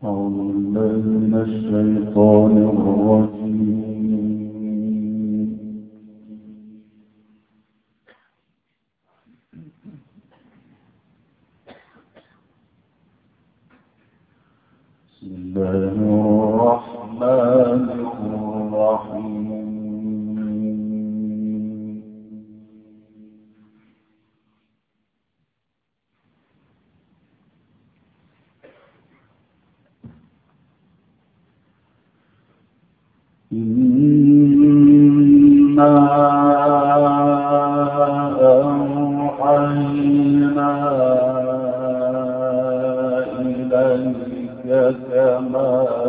أعوذ بالله من الشيطان الرجيم. بسم الله الرحمن الرحيم. إنا أوحينا إليك كما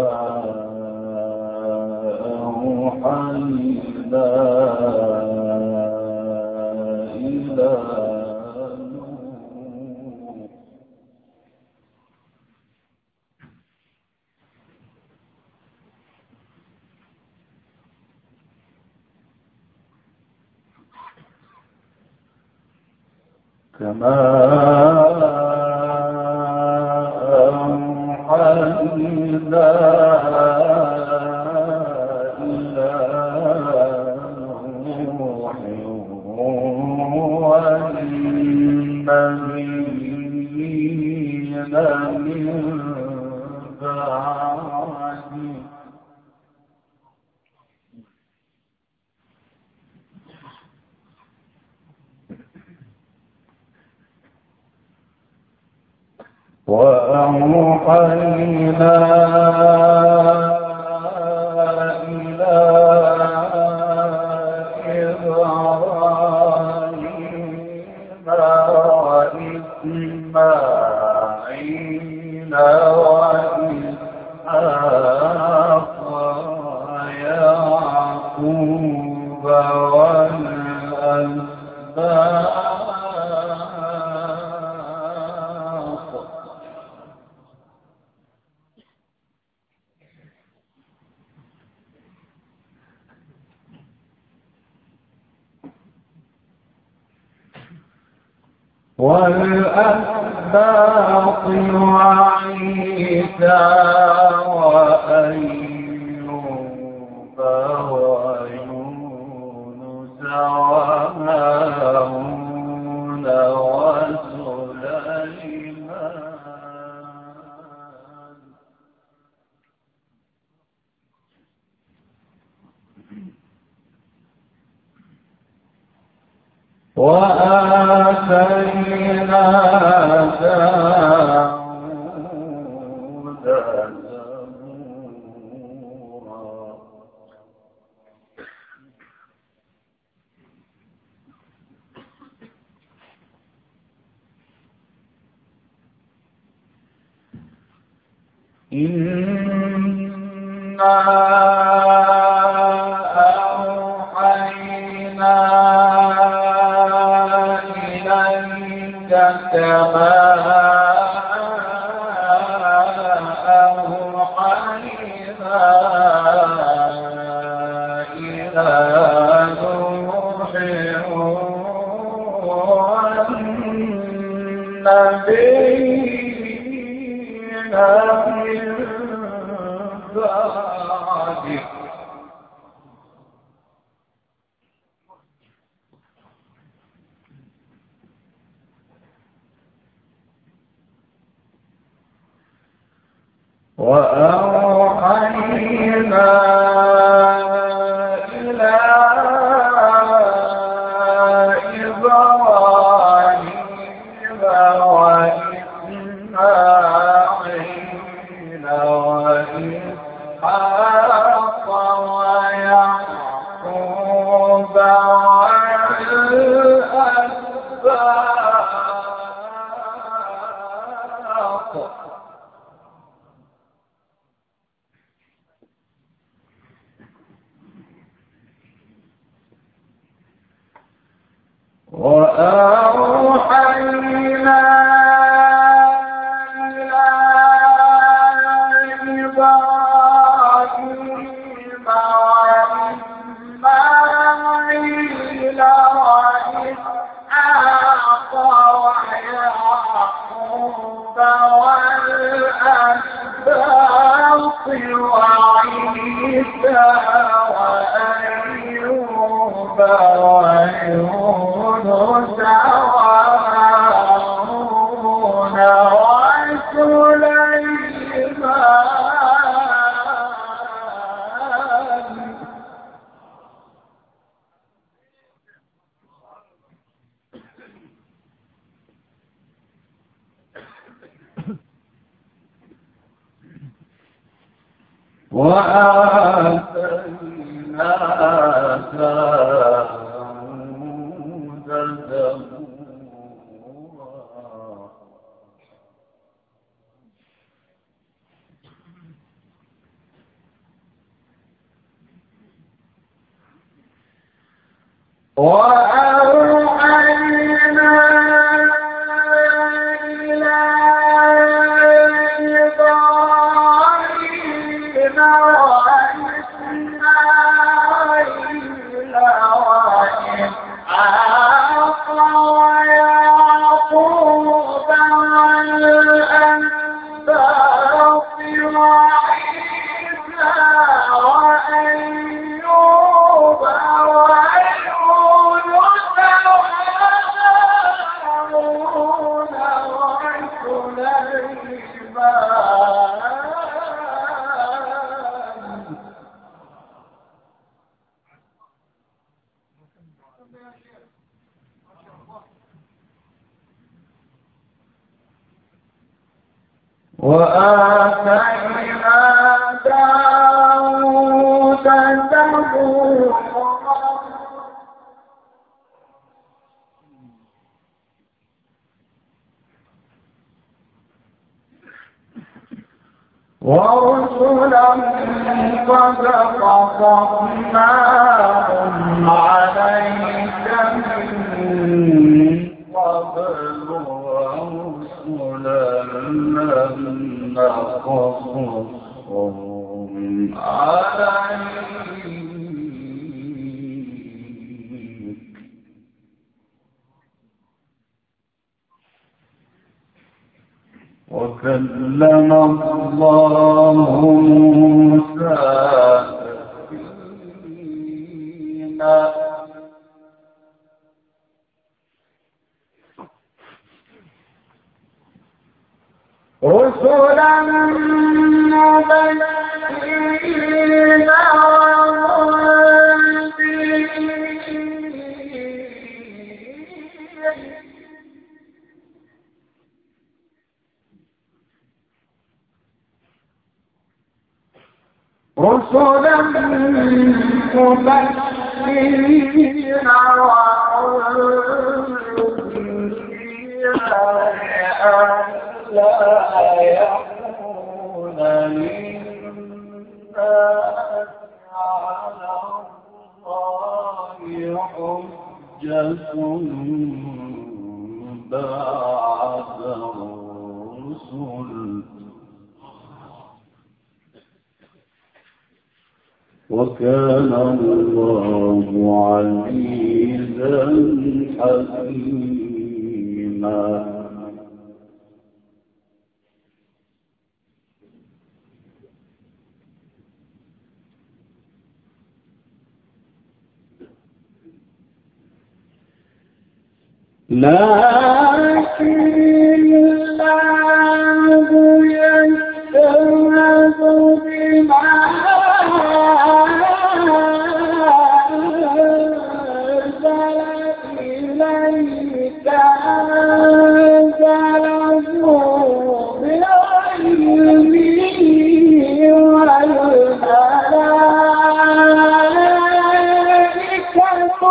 أوحينا إلى نوح كما أوحينا إلى نوح والنبيين من بعده وأوحينا إلى إبراهيم وإسماعيل وإسحاق ويعقوب والأسباط وعيسى وأيوب ويونس وهارون وسليمان وآتينا داود زبورا إنا أوحينا إليك كما أوحينا إلى نوح والنبيين من بعده وأوحينا إلى إبراهيم وإسماعيل وإسحاق ويعقوب والأسباط وأوحينا إلى إبراهيم وإسماعيل وإسحاق ويعقوب والأسباط وعيسى وأيوب ويونس وهارون وسليمان وآتينا داود زبورا وأوحينا إلى إبراهيم وإسماعيل وإسحاق ويعقوب والأسباط وعيسى وأيوب ويونس وهارون وسليمان وآتينا داود زبورا ورسلا قد قصصناهم عليك من قبل ورسلا لم نقصصهم عليك وكلم الله موسى تكليما رسلا مبشرين رسلا مبشرين لا يكون للناس على الله حجة بعد الرسل وكان الله عزيزا حكيما لكن الله يشهد بما أنزل إليك أنزله بعلمه والملائكة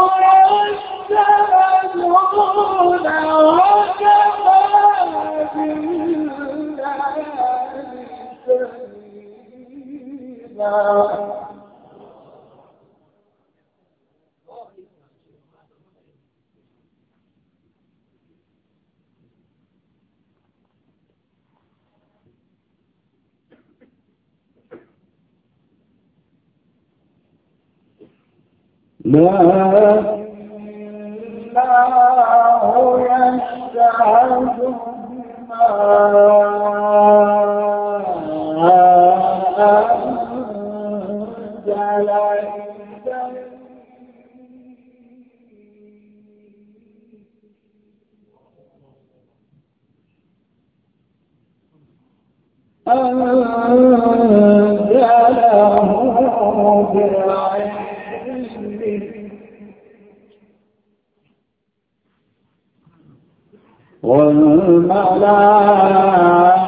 يشهدون وكفى بالله شهيدا لكن الله يشهد بما أنزله بعلمه والملائكة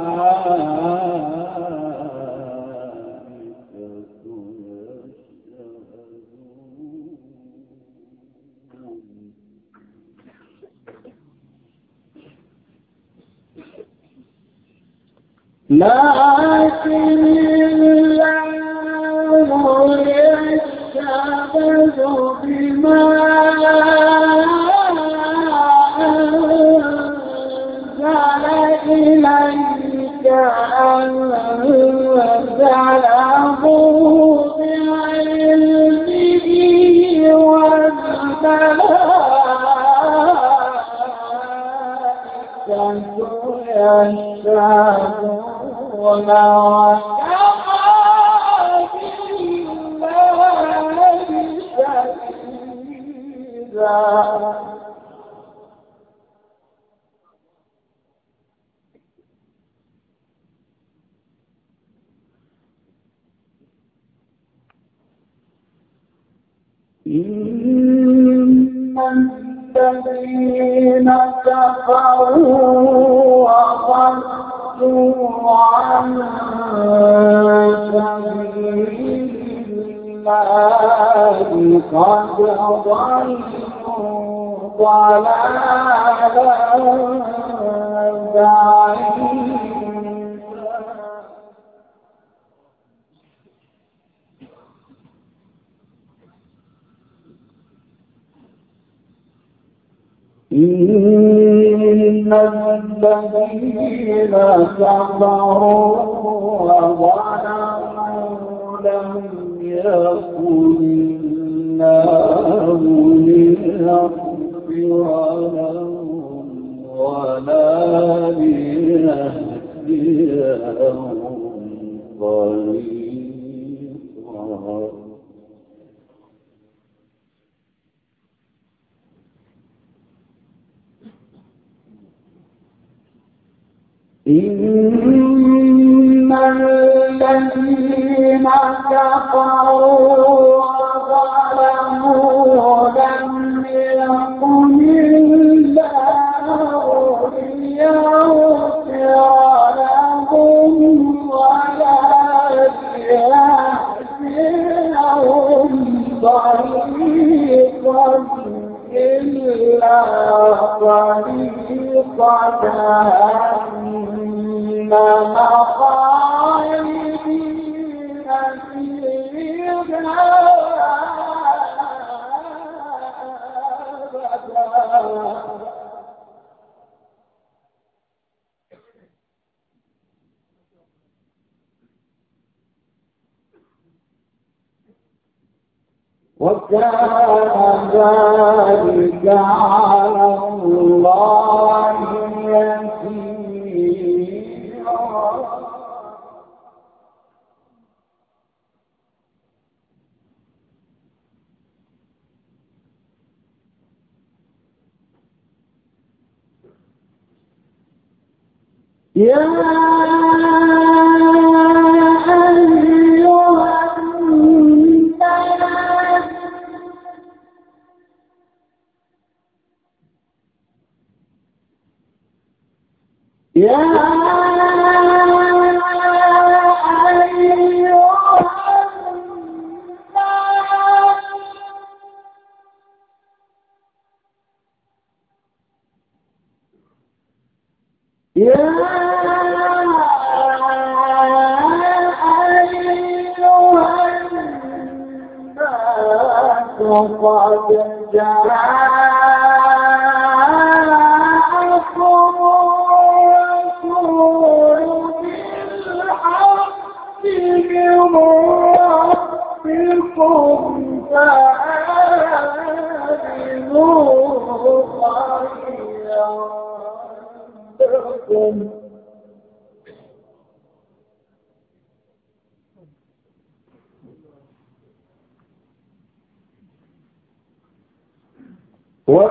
لكن الله يشهد بما أنزل إليك أنزله بعلمه والملائكة يشهدون وكفى بالله شهيدا إن الذين كفروا وصدوا عن سبيل الله قد ضلوا ضلالا بعيدا إن الذين كفروا وظلموا لم يكن الله ليغفر لهم ولا ليهديهم طريقا إن الذين كفروا وظلموا لم يكن الله ليغفر لهم ولا ليهديهم طريقا إلا طريق جهنم خالدين فيها أبدا وكان ذلك على الله يسيرا يا يا أيها الناس قد جاءكم ربكم فآمنوا خيرا لكم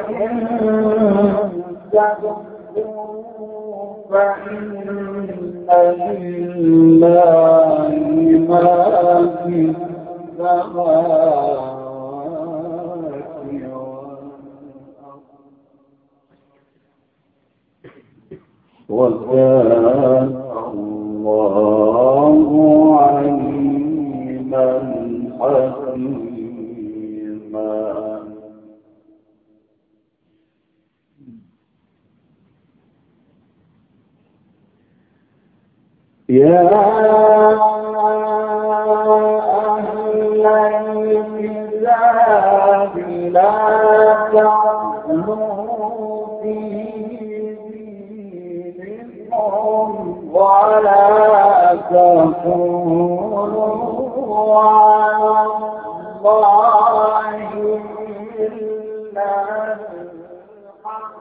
وإن تكفروا فإن لله ما في السماوات وكان الله عليما حكيما. يا أهل الكتاب لا تغلوا في دينكم ولا تقولوا على الله إلا الحق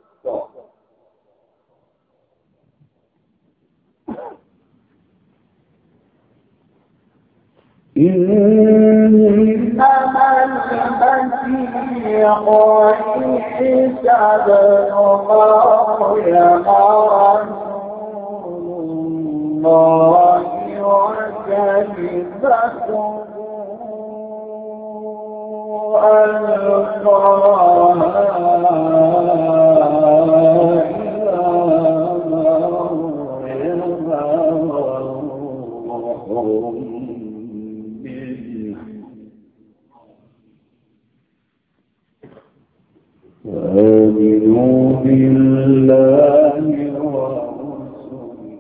إنما المسيح عيسى ابن مريم رسول الله وكلمته آمنوا بالله ورسله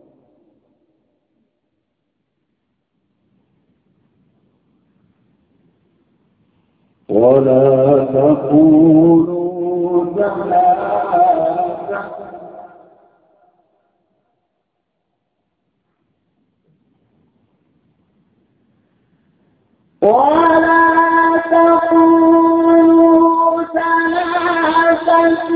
ولا تقولوا ثلاثة ولا تقولوا ثلاثة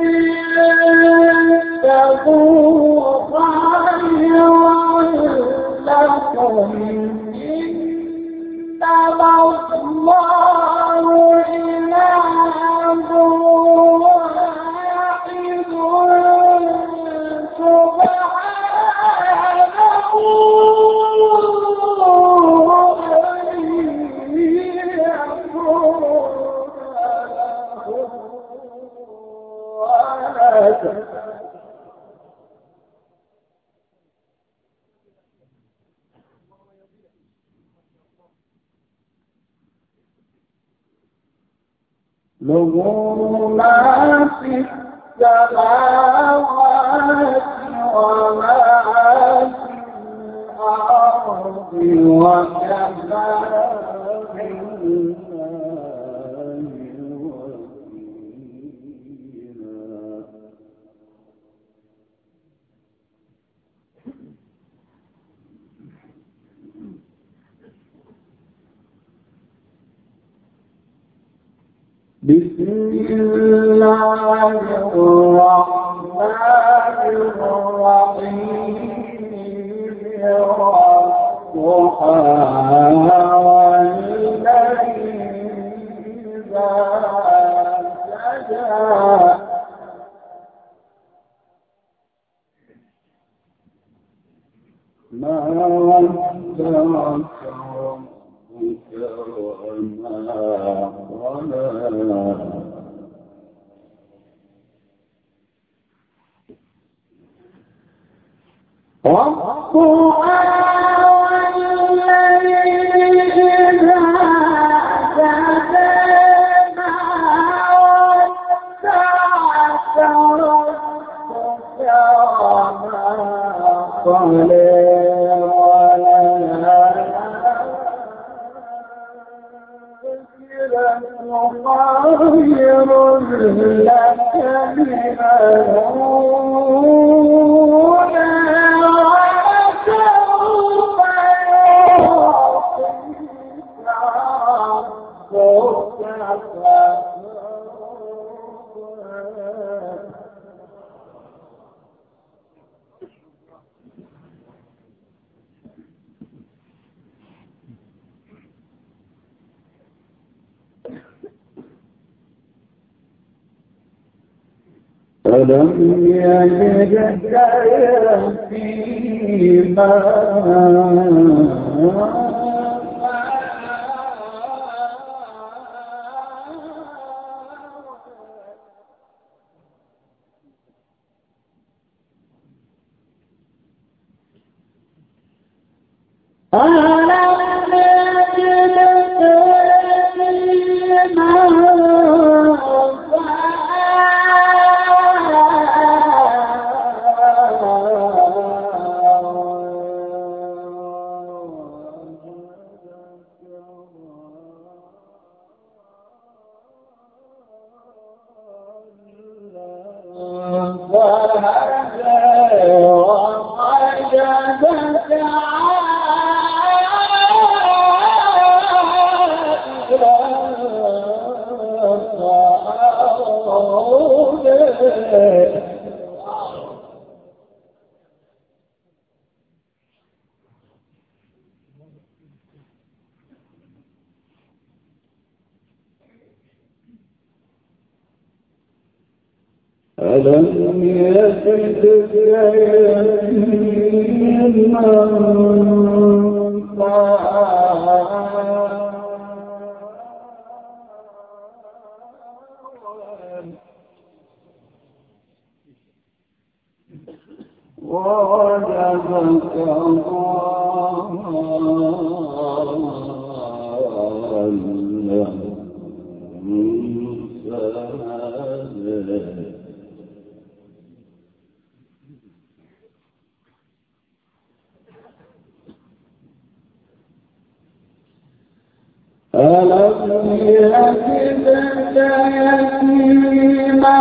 انتهوا خيرا لكم إنما الله إله واحد له ما في السماوات وما في الأرض وكفى بالله وكيلا. بسم الله الرحمن الرحيم والضحى والليل إذا سجى ما ودعك ربك وما قلى والضحى والليل إذا سجى ما ودعك ربك وما قلى خير لك من الأولى ولسوف يعطيك ألم يجدك يتيما ألم يجدك يتيما ووجدك ألم يجدك يتيما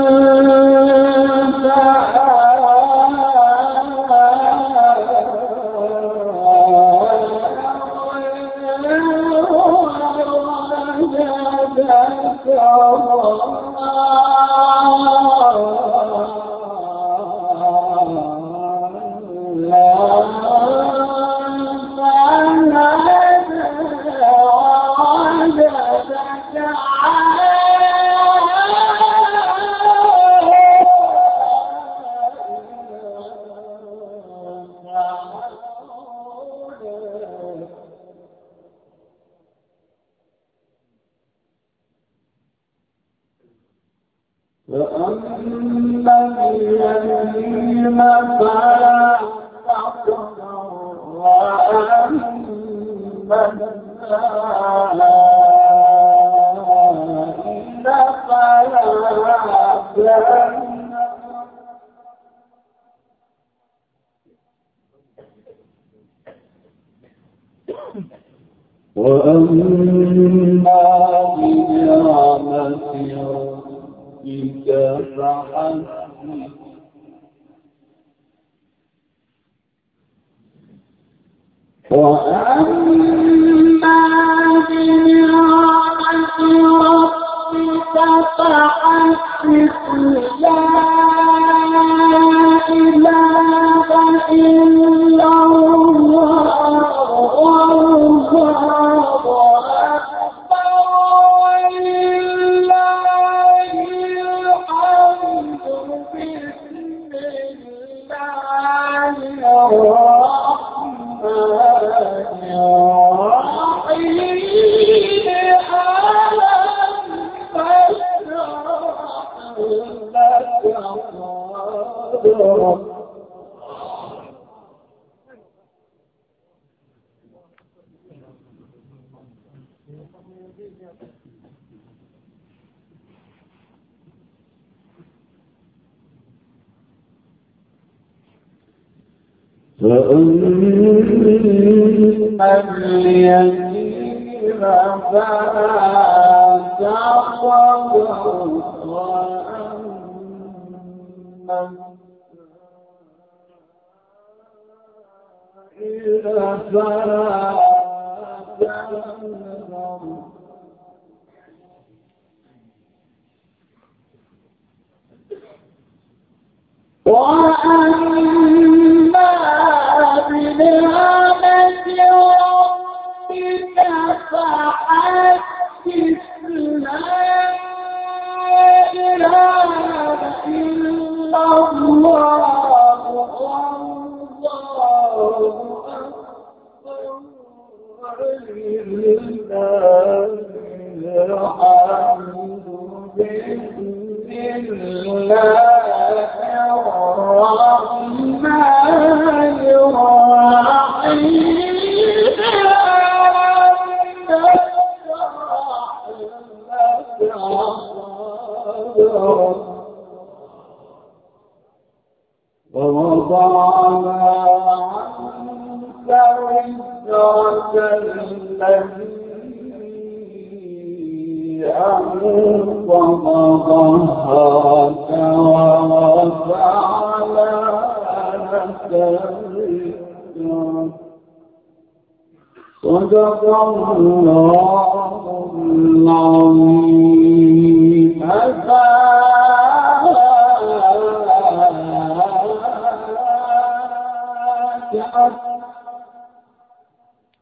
فأما اليتيم فلا تقهر وأما السائل فلا تنهر وأما بنعمة ربك فحدث وأما بنعمة ربك فحدث لا إله إلا الله والله أكبر ولله الحمد بسم الله الرحمن الرحيم فأما اليتيم فلا تقهر وأما السائل فلا تنهر وأما بنعمة ربك فحدث لا إله إلا ووضعنا عنك وزرك الذي أنقض ظهرك ورفعنا لك ذكرك. صدق الله العظيم. الفاتحة.